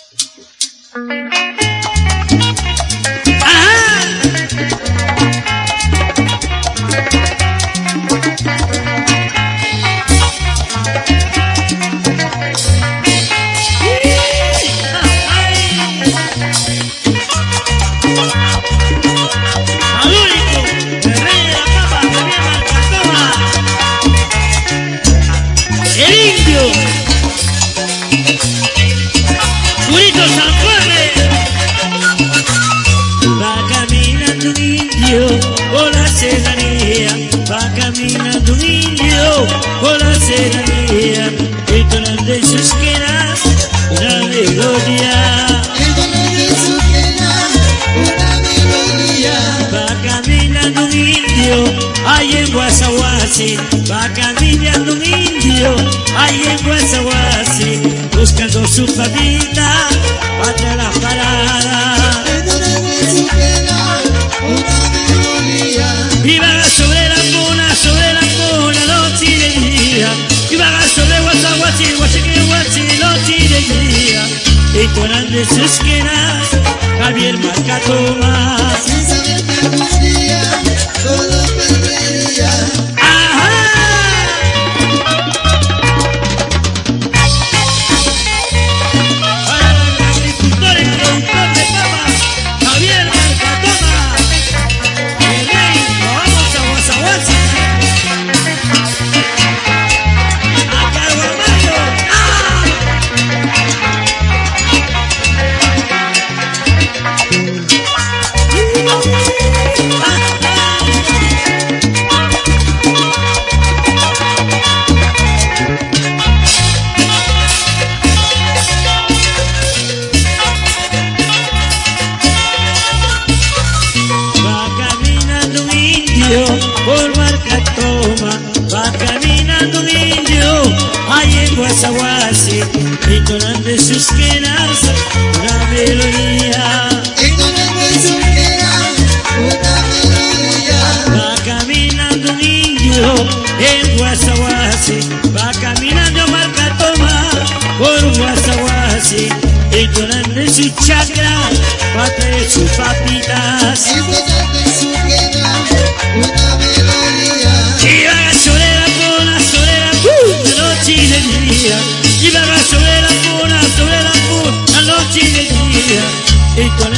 Por la serranía, va caminando un indio por la serranía, entonando en sus quenas una melodía. Entonando en sus quenas una melodía. Va caminando un indio ahí en Guasaguasi, va caminando un indio ahí en Guasaguasi, buscando su papita para la parada. Entonando en sus quenas una melodía. Y vaga sobre la puna, noche y de día. Y vaga sobre Guasaguasi, Guasaguasi, noche y de día. Y tonan de sus quenas, Javier Marca Tomás. Sin saber que algún día todo perdería. ¡Ajá! Para el agricultor y productor de cama, Javier Marca Tomás. El rey, nos vamos a Guasaguasi. A Caguamayo. ¡Ah! Va caminando un indio por Marca Toma, va caminando un indio ahí en Guasaguasi, entonando en sus quenas una melodía. Entonando en sus quenas una melodía. Va caminando un indio en Guasaguasi, va caminando Marca Toma por Guasaguasi, entonando en su chacra para traer sus papitas. Entonando en sus quenas una melodía. Y vaga sobre la puna, de noche y de día. Y vaga sobre la puna, noche y de día. Y